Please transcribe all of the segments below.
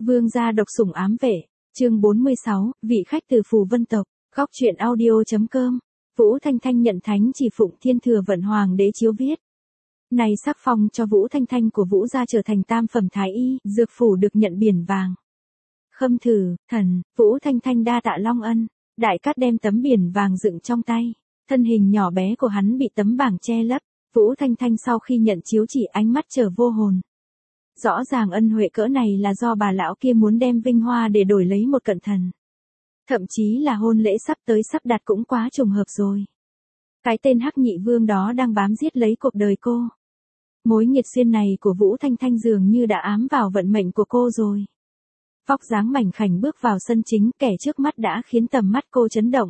Vương gia độc sủng ám vệ, chương 46, vị khách từ Phù Vân tộc, góc truyện audio.com. Vũ Thanh Thanh nhận thánh chỉ phụng Thiên Thừa Vận Hoàng đế chiếu viết. Này sắc phong cho Vũ Thanh Thanh của Vũ gia trở thành tam phẩm thái y, dược phủ được nhận biển vàng. Khâm thử, thần, Vũ Thanh Thanh đa tạ long ân, đại cát đem tấm biển vàng dựng trong tay, thân hình nhỏ bé của hắn bị tấm bảng che lấp, Vũ Thanh Thanh sau khi nhận chiếu chỉ ánh mắt trở vô hồn. Rõ ràng ân huệ cỡ này là do bà lão kia muốn đem vinh hoa để đổi lấy một cận thần. Thậm chí là hôn lễ sắp tới sắp đặt cũng quá trùng hợp rồi. Cái tên Hắc Nhị Vương đó đang bám giết lấy cuộc đời cô. Mối nghiệt duyên này của Vũ Thanh Thanh dường như đã ám vào vận mệnh của cô rồi. Vóc dáng mảnh khảnh bước vào sân chính, kẻ trước mắt đã khiến tầm mắt cô chấn động.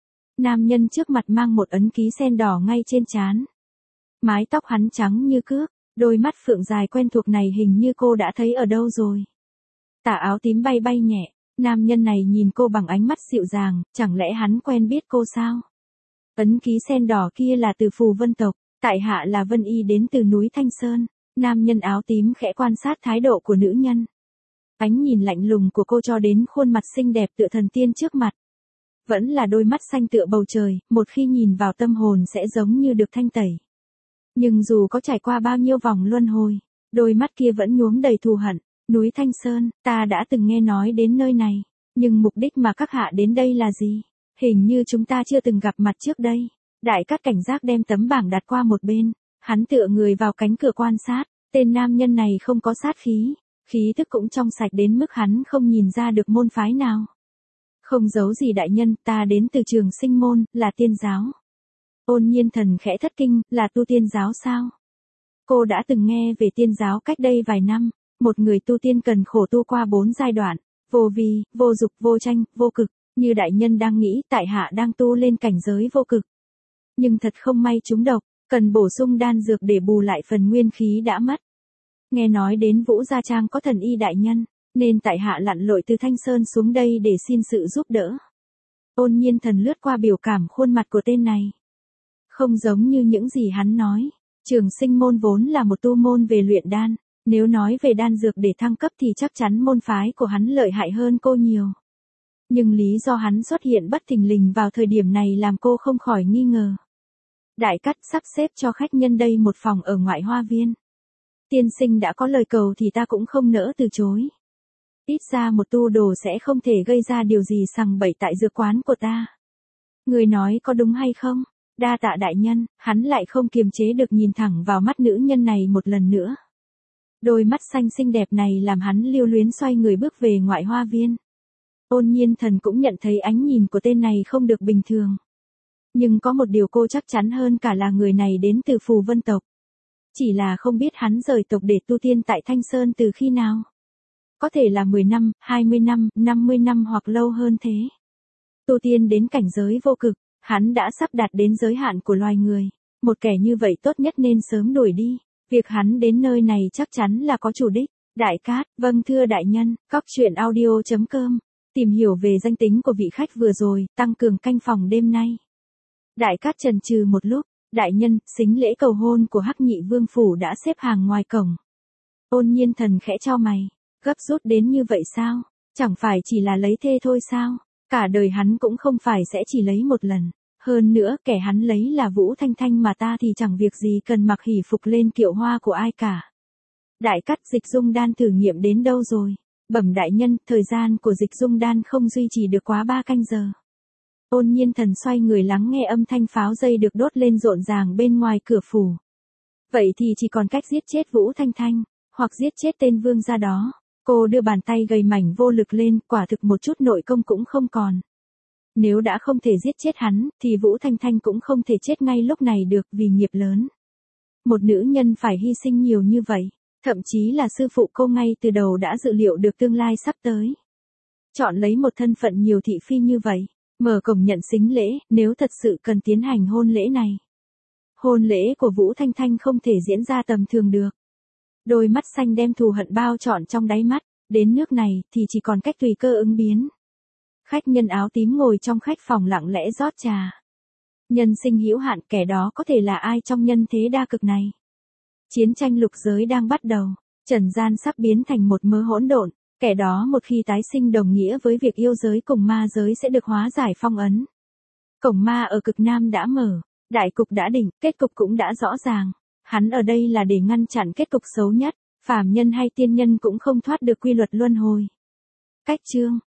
Nam nhân trước mặt mang một ấn ký sen đỏ ngay trên trán. Mái tóc hắn trắng như cước, đôi mắt phượng dài quen thuộc này hình như cô đã thấy ở đâu rồi. Tà áo tím bay bay nhẹ, nam nhân này nhìn cô bằng ánh mắt dịu dàng, chẳng lẽ hắn quen biết cô sao? Ấn ký sen đỏ kia là từ Phù Vân tộc, tại hạ là Vân Y đến từ núi Thanh Sơn. Nam nhân áo tím khẽ quan sát thái độ của nữ nhân. Ánh nhìn lạnh lùng của cô cho đến khuôn mặt xinh đẹp tựa thần tiên trước mặt. Vẫn là đôi mắt xanh tựa bầu trời, một khi nhìn vào tâm hồn sẽ giống như được thanh tẩy. Nhưng dù có trải qua bao nhiêu vòng luân hồi, đôi mắt kia vẫn nhuốm đầy thù hận. Núi Thanh Sơn, ta đã từng nghe nói đến nơi này, nhưng mục đích mà các hạ đến đây là gì? Hình như chúng ta chưa từng gặp mặt trước đây. Đại Cát cảnh giác đem tấm bảng đặt qua một bên, hắn tựa người vào cánh cửa quan sát, tên nam nhân này không có sát khí, khí thức cũng trong sạch đến mức hắn không nhìn ra được môn phái nào. Không giấu gì đại nhân, ta đến từ Trường Sinh môn, là tiên giáo. Ôn Nhiên Thần khẽ thất kinh, là tu tiên giáo sao? Cô đã từng nghe về tiên giáo cách đây vài năm, một người tu tiên cần khổ tu qua 4 giai đoạn, vô vi, vô dục, vô tranh, vô cực, như đại nhân đang nghĩ tại hạ đang tu lên cảnh giới vô cực. Nhưng thật không may trúng độc, cần bổ sung đan dược để bù lại phần nguyên khí đã mất. Nghe nói đến Vũ Gia Trang có thần y đại nhân, nên tại hạ lặn lội từ Thanh Sơn xuống đây để xin sự giúp đỡ. Ôn Nhiên Thần lướt qua biểu cảm khuôn mặt của tên này. Không giống như những gì hắn nói, Trường Sinh môn vốn là một tu môn về luyện đan, nếu nói về đan dược để thăng cấp thì chắc chắn môn phái của hắn lợi hại hơn cô nhiều. Nhưng lý do hắn xuất hiện bất thình lình vào thời điểm này làm cô không khỏi nghi ngờ. Đại Cát sắp xếp cho khách nhân đây một phòng ở ngoại hoa viên. Tiên sinh đã có lời cầu thì ta cũng không nỡ từ chối. Ít ra một tu đồ sẽ không thể gây ra điều gì sằng bậy tại dược quán của ta. Người nói có đúng hay không? Đa tạ đại nhân, hắn lại không kiềm chế được nhìn thẳng vào mắt nữ nhân này một lần nữa. Đôi mắt xanh xinh đẹp này làm hắn lưu luyến xoay người bước về ngoại hoa viên. Ôn Nhiên Thần cũng nhận thấy ánh nhìn của tên này không được bình thường. Nhưng có một điều cô chắc chắn hơn cả là người này đến từ Phù Vân tộc. Chỉ là không biết hắn rời tộc để tu tiên tại Thanh Sơn từ khi nào. Có thể là 10 năm, 20 năm, 50 năm hoặc lâu hơn thế. Tu tiên đến cảnh giới vô cực, hắn đã sắp đạt đến giới hạn của loài người. Một kẻ như vậy tốt nhất nên sớm đuổi đi. Việc hắn đến nơi này chắc chắn là có chủ đích. Đại Cát, vâng thưa đại nhân, góc truyện audio.com. Tìm hiểu về danh tính của vị khách vừa rồi, tăng cường canh phòng đêm nay. Đại Cát chần chừ một lúc, đại nhân, sính lễ cầu hôn của Hắc Nhị Vương phủ đã xếp hàng ngoài cổng. Ôn Nhiên Thần khẽ chau mày, gấp rút đến như vậy sao? Chẳng phải chỉ là lấy thê thôi sao? Cả đời hắn cũng không phải sẽ chỉ lấy một lần. Hơn nữa, kẻ hắn lấy là Vũ Thanh Thanh mà ta thì chẳng việc gì cần mặc hỷ phục lên kiệu hoa của ai cả. Đại Cát, dịch dung đan thử nghiệm đến đâu rồi? Bẩm đại nhân, thời gian của dịch dung đan không duy trì được quá 3 canh giờ. Ôn Nhiên Thần xoay người lắng nghe âm thanh pháo dây được đốt lên rộn ràng bên ngoài cửa phủ. Vậy thì chỉ còn cách giết chết Vũ Thanh Thanh, hoặc giết chết tên vương gia đó. Cô đưa bàn tay gầy mảnh vô lực lên, quả thực một chút nội công cũng không còn. Nếu đã không thể giết chết hắn, thì Vũ Thanh Thanh cũng không thể chết ngay lúc này được vì nghiệp lớn. Một nữ nhân phải hy sinh nhiều như vậy, thậm chí là sư phụ cô ngay từ đầu đã dự liệu được tương lai sắp tới. Chọn lấy một thân phận nhiều thị phi như vậy, mở cổng nhận sính lễ, nếu thật sự cần tiến hành hôn lễ này. Hôn lễ của Vũ Thanh Thanh không thể diễn ra tầm thường được. Đôi mắt xanh đem thù hận bao trọn trong đáy mắt, đến nước này thì chỉ còn cách tùy cơ ứng biến. Khách nhân áo tím ngồi trong khách phòng lặng lẽ rót trà. Nhân sinh hữu hạn, kẻ đó có thể là ai trong nhân thế đa cực này? Chiến tranh lục giới đang bắt đầu, trần gian sắp biến thành một mớ hỗn độn, Kẻ đó một khi tái sinh đồng nghĩa với việc yêu giới cùng ma giới sẽ được hóa giải phong ấn. Cổng ma ở cực Nam đã mở, đại cục đã định, kết cục cũng đã rõ ràng. Hắn ở đây là để ngăn chặn kết cục xấu nhất, phàm nhân hay tiên nhân cũng không thoát được quy luật luân hồi. Cách chương